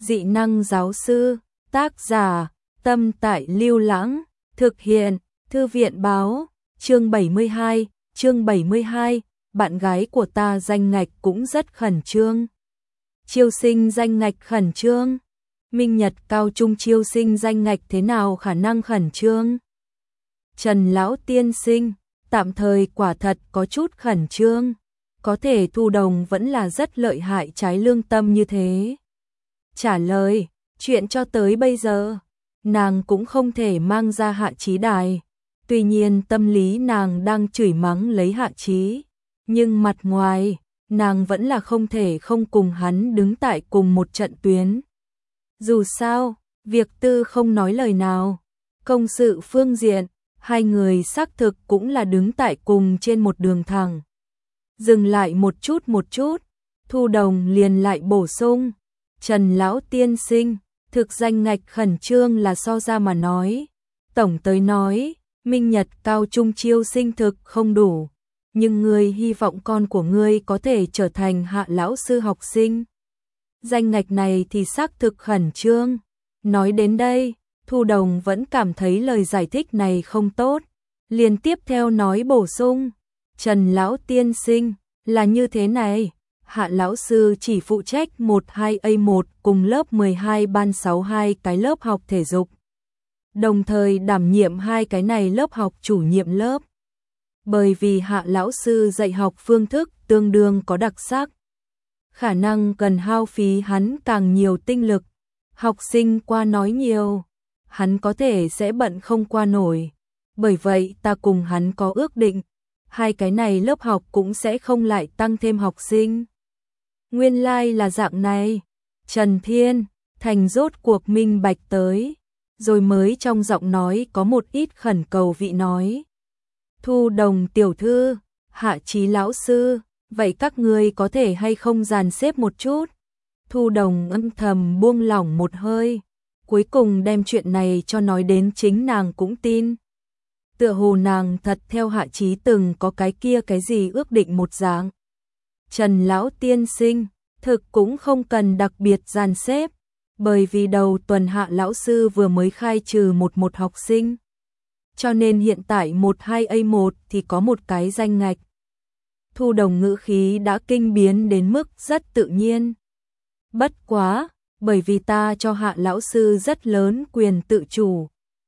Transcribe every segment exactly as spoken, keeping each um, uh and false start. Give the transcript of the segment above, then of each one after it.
Dị năng giáo sư, tác giả, Tâm Tại Lưu Lãng, thực hiện, Thư viện báo, chương bảy mươi hai, chương bảy mươi hai, bạn gái của ta danh ngạch cũng rất khẩn trương. Chiêu sinh danh ngạch khẩn trương. Minh Nhật cao trung chiêu sinh danh ngạch thế nào khả năng khẩn trương? Trần Lão Tiên Sinh, tạm thời quả thật có chút khẩn trương. Có thể Thu Đồng vẫn là rất lợi hại trái lương tâm như thế. Trả lời, chuyện cho tới bây giờ, nàng cũng không thể mang ra Hạ Chí đài. Tuy nhiên tâm lý nàng đang chửi mắng lấy Hạ Chí, nhưng mặt ngoài, nàng vẫn là không thể không cùng hắn đứng tại cùng một trận tuyến. Dù sao, việc tư không nói lời nào, công sự phương diện, hai người xác thực cũng là đứng tại cùng trên một đường thẳng. Dừng lại một chút một chút, Thu Đồng liền lại bổ sung, Trần Lão Tiên Sinh, thực danh ngạch khẩn trương là so ra mà nói. Tổng tới nói, Minh Nhật cao trung chiêu sinh thực không đủ, nhưng ngươi hy vọng con của ngươi có thể trở thành Hạ lão sư học sinh. Danh ngạch này thì xác thực khẩn trương. Nói đến đây, Thu Đồng vẫn cảm thấy lời giải thích này không tốt, liền tiếp theo nói bổ sung, Trần Lão Tiên Sinh, là như thế này, Hạ lão sư chỉ phụ trách một hai A một cùng lớp mười hai ban sáu hai cái lớp học thể dục, đồng thời đảm nhiệm hai cái này lớp học chủ nhiệm lớp. Bởi vì Hạ lão sư dạy học phương thức tương đương có đặc sắc, khả năng cần hao phí hắn càng nhiều tinh lực, học sinh qua nói nhiều, hắn có thể sẽ bận không qua nổi. Bởi vậy ta cùng hắn có ước định, hai cái này lớp học cũng sẽ không lại tăng thêm học sinh. Nguyên lai like là dạng này. Trần Thiên Thành rốt cuộc minh bạch tới, rồi mới trong giọng nói có một ít khẩn cầu vị nói. Thu Đồng tiểu thư, Hạ Chí lão sư, vậy các ngươi có thể hay không dàn xếp một chút? Thu Đồng âm thầm buông lỏng một hơi, cuối cùng đem chuyện này cho nói đến chính nàng cũng tin. Tựa hồ nàng thật theo Hạ Chí từng có cái kia cái gì ước định một dạng. Trần Lão Tiên Sinh, thực cũng không cần đặc biệt dàn xếp, bởi vì đầu tuần Hạ lão sư vừa mới khai trừ một một học sinh. Cho nên hiện tại một hai A một thì có một cái danh ngạch. Thu Đồng ngữ khí đã kinh biến đến mức rất tự nhiên. Bất quá, bởi vì ta cho Hạ lão sư rất lớn quyền tự chủ.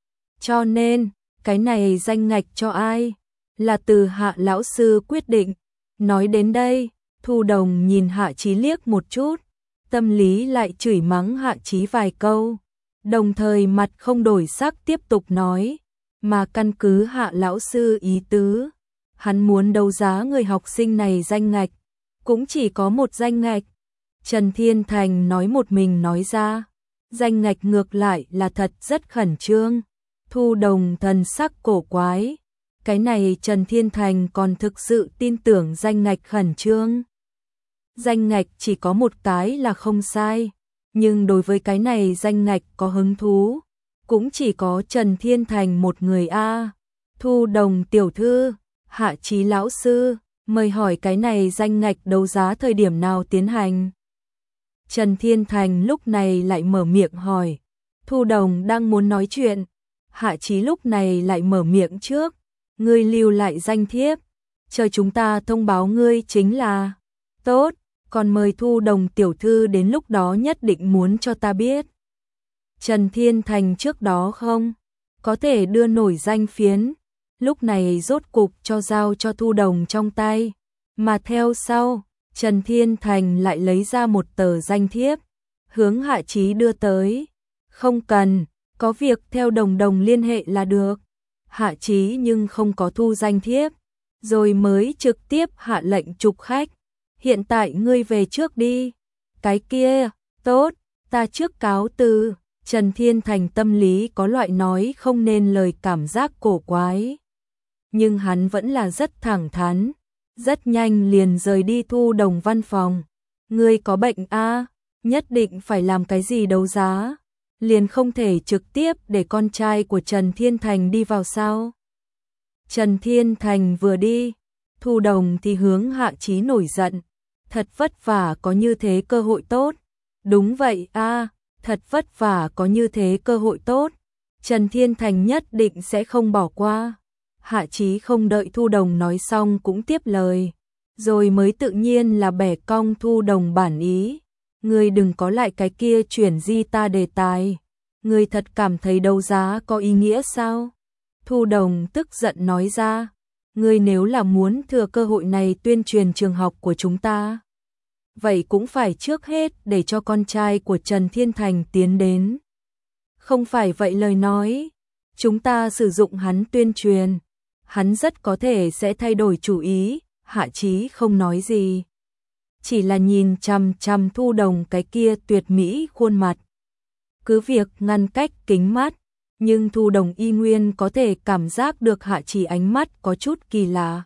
Cho nên, cái này danh ngạch cho ai, là từ Hạ lão sư quyết định. Nói đến đây, Thu Đồng nhìn Hạ Chí liếc một chút, tâm lý lại chửi mắng Hạ Chí vài câu, đồng thời mặt không đổi sắc tiếp tục nói, mà căn cứ Hạ lão sư ý tứ, hắn muốn đấu giá người học sinh này danh ngạch, cũng chỉ có một danh ngạch. Trần Thiên Thành nói một mình nói ra, danh ngạch ngược lại là thật rất khẩn trương. Thu Đồng thần sắc cổ quái, cái này Trần Thiên Thành còn thực sự tin tưởng danh ngạch khẩn trương. Danh ngạch chỉ có một cái là không sai, nhưng đối với cái này danh ngạch có hứng thú, cũng chỉ có Trần Thiên Thành một người a. Thu Đồng tiểu thư, Hạ Chí lão sư, mời hỏi cái này danh ngạch đấu giá thời điểm nào tiến hành? Trần Thiên Thành lúc này lại mở miệng hỏi. Thu Đồng đang muốn nói chuyện, Hạ Chí lúc này lại mở miệng trước, ngươi lưu lại danh thiếp, chờ chúng ta thông báo ngươi chính là. Tốt, còn mời Thu Đồng tiểu thư đến lúc đó nhất định muốn cho ta biết. Trần Thiên Thành trước đó không có thể đưa nổi danh phiến, lúc này rốt cục cho giao cho Thu Đồng trong tay, mà theo sau, Trần Thiên Thành lại lấy ra một tờ danh thiếp, hướng Hạ Chí đưa tới. Không cần, có việc theo Đồng Đồng liên hệ là được. Hạ Chí nhưng không có thu danh thiếp, rồi mới trực tiếp hạ lệnh trục khách. Hiện tại ngươi về trước đi. Cái kia, tốt, ta trước cáo từ. Trần Thiên Thành tâm lý có loại nói không nên lời cảm giác cổ quái. Nhưng hắn vẫn là rất thẳng thắn, rất nhanh liền rời đi Thu Đồng văn phòng. Ngươi có bệnh a, nhất định phải làm cái gì đấu giá, liền không thể trực tiếp để con trai của Trần Thiên Thành đi vào sao? Trần Thiên Thành vừa đi, Thu Đồng thì hướng Hạ Chí nổi giận, thật vất vả có như thế cơ hội tốt. Đúng vậy a, Thật vất vả có như thế cơ hội tốt, Trần Thiên Thành nhất định sẽ không bỏ qua. Hạ Chí không đợi Thu Đồng nói xong cũng tiếp lời, rồi mới tự nhiên là bẻ cong Thu Đồng bản ý. Ngươi đừng có lại cái kia chuyển di ta đề tài. Ngươi thật cảm thấy đấu giá có ý nghĩa sao? Thu Đồng tức giận nói ra, ngươi nếu là muốn thừa cơ hội này tuyên truyền trường học của chúng ta, vậy cũng phải trước hết để cho con trai của Trần Thiên Thành tiến đến. Không phải vậy lời nói, chúng ta sử dụng hắn tuyên truyền, hắn rất có thể sẽ thay đổi chủ ý. Hạ Chí không nói gì, chỉ là nhìn chằm chằm Thu Đồng cái kia tuyệt mỹ khuôn mặt. Cứ việc ngăn cách kính mắt, nhưng Thu Đồng y nguyên có thể cảm giác được Hạ Chí ánh mắt có chút kỳ lạ.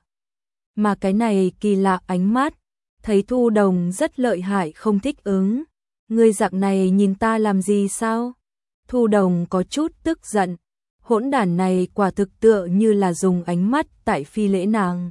Mà cái này kỳ lạ ánh mắt, thấy Thu Đồng rất lợi hại không thích ứng. Ngươi dạng này nhìn ta làm gì sao? Thu Đồng có chút tức giận. Hỗn đản này quả thực tựa như là dùng ánh mắt tại phi lễ nàng.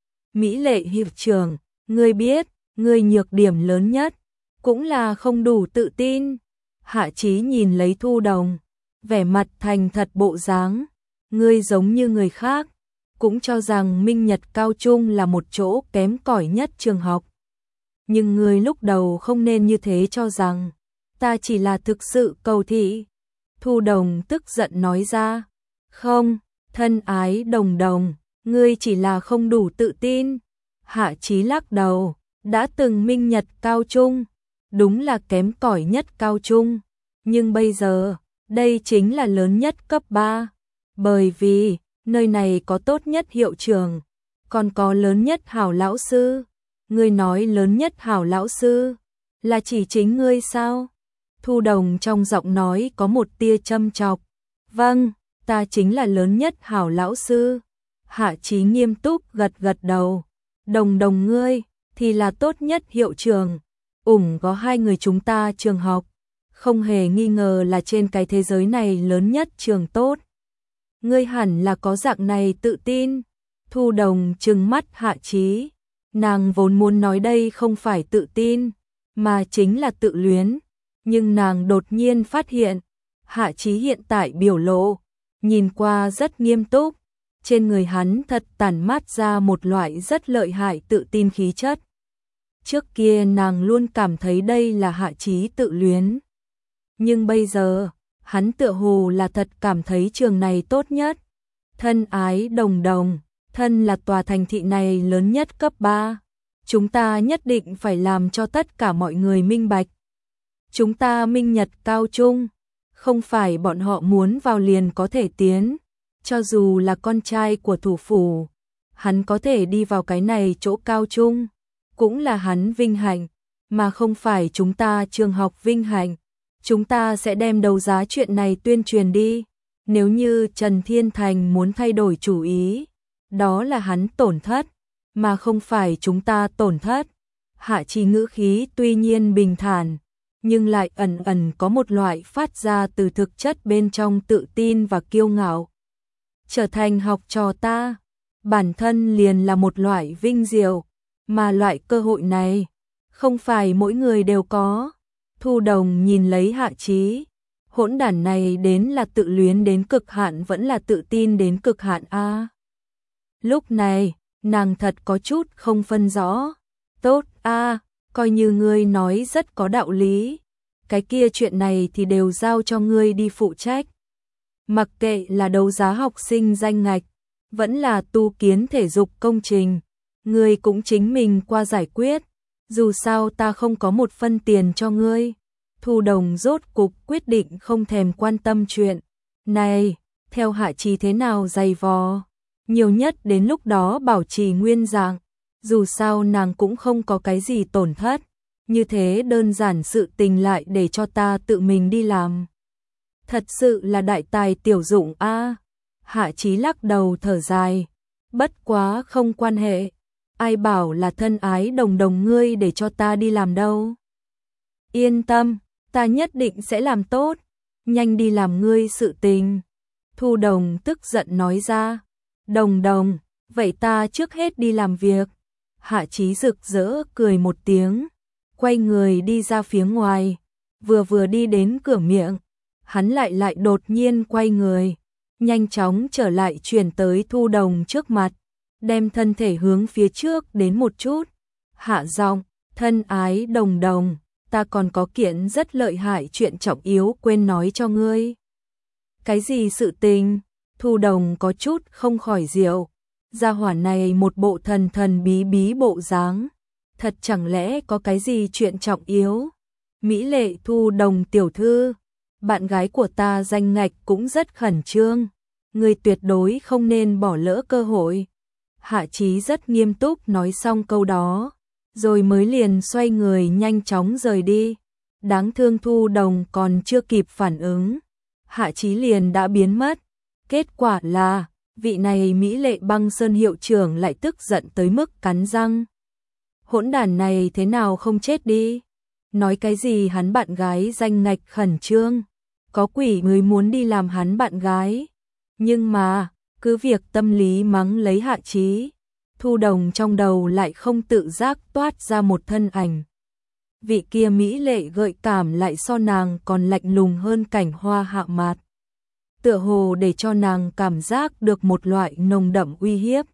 Mỹ Lệ hiệu trưởng, ngươi biết, ngươi nhược điểm lớn nhất, cũng là không đủ tự tin. Hạ Chí nhìn lấy Thu Đồng, vẻ mặt thành thật bộ dáng. Ngươi giống như người khác, cũng cho rằng Minh Nhật Cao Trung là một chỗ kém cỏi nhất trường học. Nhưng ngươi lúc đầu không nên như thế cho rằng, ta chỉ là thực sự cầu thị. Thu Đồng tức giận nói ra, không, thân ái Đồng Đồng, ngươi chỉ là không đủ tự tin. Hạ Chí lắc đầu, đã từng Minh Nhật Cao Trung, đúng là kém cỏi nhất cao trung, nhưng bây giờ, đây chính là lớn nhất cấp ba, bởi vì, nơi này có tốt nhất hiệu trưởng, còn có lớn nhất hảo lão sư. Ngươi nói lớn nhất hảo lão sư, là chỉ chính ngươi sao? Thu Đồng trong giọng nói có một tia châm chọc. Vâng, ta chính là lớn nhất hảo lão sư. Hạ Chí nghiêm túc gật gật đầu. Đồng Đồng ngươi, thì là tốt nhất hiệu trưởng. Ủng có hai người chúng ta trường học. Không hề nghi ngờ là trên cái thế giới này lớn nhất trường tốt. Ngươi hẳn là có dạng này tự tin. Thu Đồng trừng mắt Hạ Chí. Nàng vốn muốn nói đây không phải tự tin, mà chính là tự luyến. Nhưng nàng đột nhiên phát hiện, Hạ Chí hiện tại biểu lộ, nhìn qua rất nghiêm túc. Trên người hắn thật tản mát ra một loại rất lợi hại tự tin khí chất. Trước kia nàng luôn cảm thấy đây là Hạ Chí tự luyến. Nhưng bây giờ, hắn tựa hồ là thật cảm thấy trường này tốt nhất. Thân ái Đồng Đồng, thân là tòa thành thị này lớn nhất cấp ba. Chúng ta nhất định phải làm cho tất cả mọi người minh bạch. Chúng ta Minh Nhật Cao Trung, không phải bọn họ muốn vào liền có thể tiến. Cho dù là con trai của thủ phủ, hắn có thể đi vào cái này chỗ cao trung, cũng là hắn vinh hạnh, mà không phải chúng ta trường học vinh hạnh. Chúng ta sẽ đem đấu giá chuyện này tuyên truyền đi. Nếu như Trần Thiên Thành muốn thay đổi chủ ý, đó là hắn tổn thất, mà không phải chúng ta tổn thất. Hạ Chí ngữ khí tuy nhiên bình thản, nhưng lại ẩn ẩn có một loại phát ra từ thực chất bên trong tự tin và kiêu ngạo. Trở thành học trò ta, bản thân liền là một loại vinh diệu, mà loại cơ hội này, không phải mỗi người đều có. Thu Đồng nhìn lấy Hạ Chí, hỗn đản này đến là tự luyến đến cực hạn vẫn là tự tin đến cực hạn a. À, lúc này, nàng thật có chút không phân rõ. Tốt a, à, coi như ngươi nói rất có đạo lý. Cái kia chuyện này thì đều giao cho ngươi đi phụ trách. Mặc kệ là đấu giá học sinh danh ngạch, vẫn là tu kiến thể dục công trình, ngươi cũng chính mình qua giải quyết. Dù sao ta không có một phân tiền cho ngươi. Thu Đồng rốt cục quyết định không thèm quan tâm chuyện này, theo Hạ Chí thế nào dày vò, nhiều nhất đến lúc đó bảo trì nguyên dạng. Dù sao nàng cũng không có cái gì tổn thất, như thế đơn giản sự tình lại để cho ta tự mình đi làm. Thật sự là đại tài tiểu dụng a. À, Hạ Chí lắc đầu thở dài, bất quá không quan hệ. Ai bảo là thân ái Đồng Đồng ngươi để cho ta đi làm đâu. Yên tâm, ta nhất định sẽ làm tốt, nhanh đi làm ngươi sự tình. Thu Đồng tức giận nói ra. Đồng Đồng, vậy ta trước hết đi làm việc. Hạ Chí rực rỡ cười một tiếng, quay người đi ra phía ngoài. vừa vừa đi đến cửa miệng, hắn lại lại đột nhiên quay người, nhanh chóng trở lại chuyển tới Thu Đồng trước mặt, đem thân thể hướng phía trước đến một chút, hạ giọng, thân ái Đồng Đồng, ta còn có kiện rất lợi hại chuyện trọng yếu quên nói cho ngươi. Cái gì sự tình? Thu Đồng có chút không khỏi diệu, gia hỏa này một bộ thần thần bí bí bộ dáng, thật chẳng lẽ có cái gì chuyện trọng yếu? Mỹ lệ Thu Đồng tiểu thư, bạn gái của ta danh ngạch cũng rất khẩn trương, ngươi tuyệt đối không nên bỏ lỡ cơ hội. Hạ Chí rất nghiêm túc nói xong câu đó, rồi mới liền xoay người nhanh chóng rời đi. Đáng thương Thu Đồng còn chưa kịp phản ứng, Hạ Chí liền đã biến mất. Kết quả là, vị này Mỹ lệ Băng Sơn hiệu trưởng lại tức giận tới mức cắn răng. Hỗn đản này thế nào không chết đi? Nói cái gì hắn bạn gái danh ngạch khẩn trương, có quỷ mới muốn đi làm hắn bạn gái. Nhưng mà, cứ việc tâm lý mắng lấy Hạ Chí, Thu Đồng trong đầu lại không tự giác toát ra một thân ảnh. Vị kia Mỹ lệ gợi cảm lại so nàng còn lạnh lùng hơn cảnh hoa hạ mạt, tựa hồ để cho nàng cảm giác được một loại nồng đậm uy hiếp.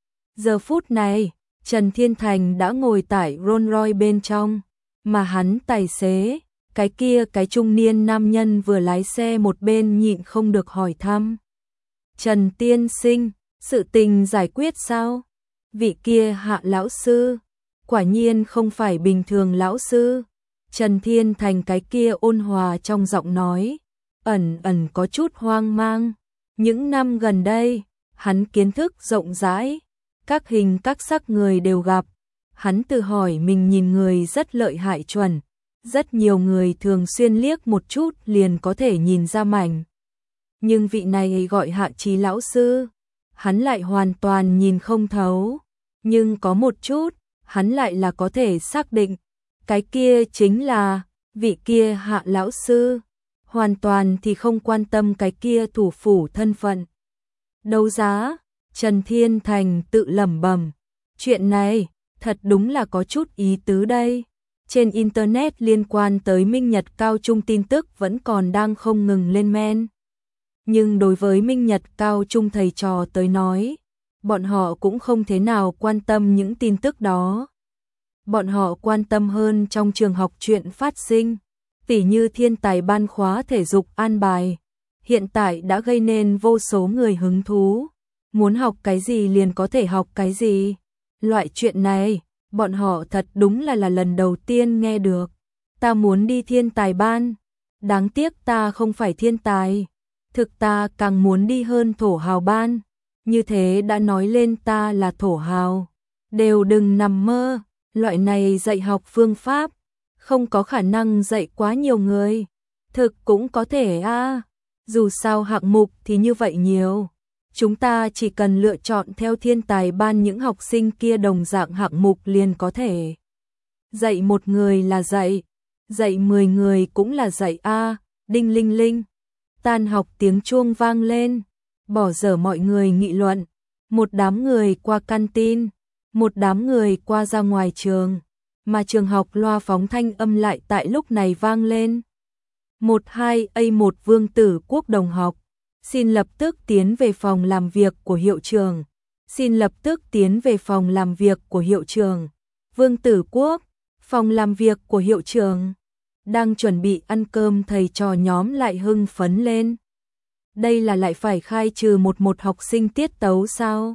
Giờ phút này, Trần Thiên Thành đã ngồi tại Rolls Royce bên trong, mà hắn tài xế, cái kia cái trung niên nam nhân vừa lái xe một bên nhịn không được hỏi thăm. Trần tiên sinh, sự tình giải quyết sao? Vị kia Hạ lão sư, quả nhiên không phải bình thường lão sư. Trần Thiên Thành cái kia ôn hòa trong giọng nói, ẩn ẩn có chút hoang mang. Những năm gần đây, hắn kiến thức rộng rãi, các hình các sắc người đều gặp. Hắn tự hỏi mình nhìn người rất lợi hại chuẩn, rất nhiều người thường xuyên liếc một chút liền có thể nhìn ra mảnh. Nhưng vị này gọi Hạ Chí lão sư, hắn lại hoàn toàn nhìn không thấu. Nhưng có một chút, hắn lại là có thể xác định, cái kia chính là vị kia Hạ lão sư, hoàn toàn thì không quan tâm cái kia thủ phủ thân phận. Đấu giá, Trần Thiên Thành tự lẩm bẩm, chuyện này thật đúng là có chút ý tứ đây. Trên internet liên quan tới Minh Nhật Cao Trung tin tức vẫn còn đang không ngừng lên men. Nhưng đối với Minh Nhật Cao Trung thầy trò tới nói, bọn họ cũng không thế nào quan tâm những tin tức đó. Bọn họ quan tâm hơn trong trường học chuyện phát sinh, tỉ như thiên tài ban khóa thể dục an bài, hiện tại đã gây nên vô số người hứng thú, muốn học cái gì liền có thể học cái gì. Loại chuyện này, bọn họ thật đúng là là lần đầu tiên nghe được. Ta muốn đi thiên tài ban, đáng tiếc ta không phải thiên tài, thực ta càng muốn đi hơn thổ hào ban. Như thế đã nói lên ta là thổ hào, đều đừng nằm mơ, loại này dạy học phương pháp, không có khả năng dạy quá nhiều người, thực cũng có thể a, à. Dù sao hạng mục thì như vậy nhiều, chúng ta chỉ cần lựa chọn theo thiên tài ban những học sinh kia đồng dạng hạng mục liền có thể. Dạy một người là dạy, dạy mười người cũng là dạy a, à. Đinh linh linh, tan học tiếng chuông vang lên. Bỏ dở mọi người nghị luận, một đám người qua canteen, một đám người qua ra ngoài trường, mà trường học loa phóng thanh âm lại tại lúc này vang lên. một hai A một Vương Tử Quốc đồng học, xin lập tức tiến về phòng làm việc của hiệu trưởng, xin lập tức tiến về phòng làm việc của hiệu trưởng. Vương Tử Quốc, phòng làm việc của hiệu trưởng. Đang chuẩn bị ăn cơm thầy trò nhóm lại hưng phấn lên. Đây là lại phải khai trừ một một học sinh tiết tấu sao?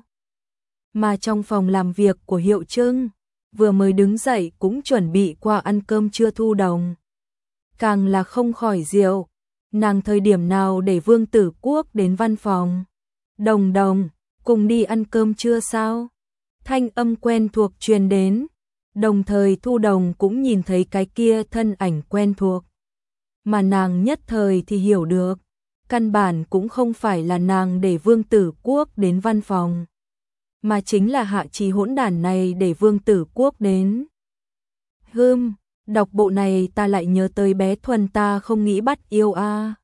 Mà trong phòng làm việc của hiệu trưởng, vừa mới đứng dậy cũng chuẩn bị qua ăn cơm trưa Thu Đồng. Càng là không khỏi diệu, nàng thời điểm nào để Vương Tử Quốc đến văn phòng? Đồng Đồng, cùng đi ăn cơm trưa sao? Thanh âm quen thuộc truyền đến, đồng thời Thu Đồng cũng nhìn thấy cái kia thân ảnh quen thuộc. Mà nàng nhất thời thì hiểu được, căn bản cũng không phải là nàng để Vương Tử Quốc đến văn phòng, mà chính là Hạ Chí hỗn đản này để Vương Tử Quốc đến. Hừm, đọc bộ này ta lại nhớ tới bé Thuần ta không nghĩ bắt yêu a. À.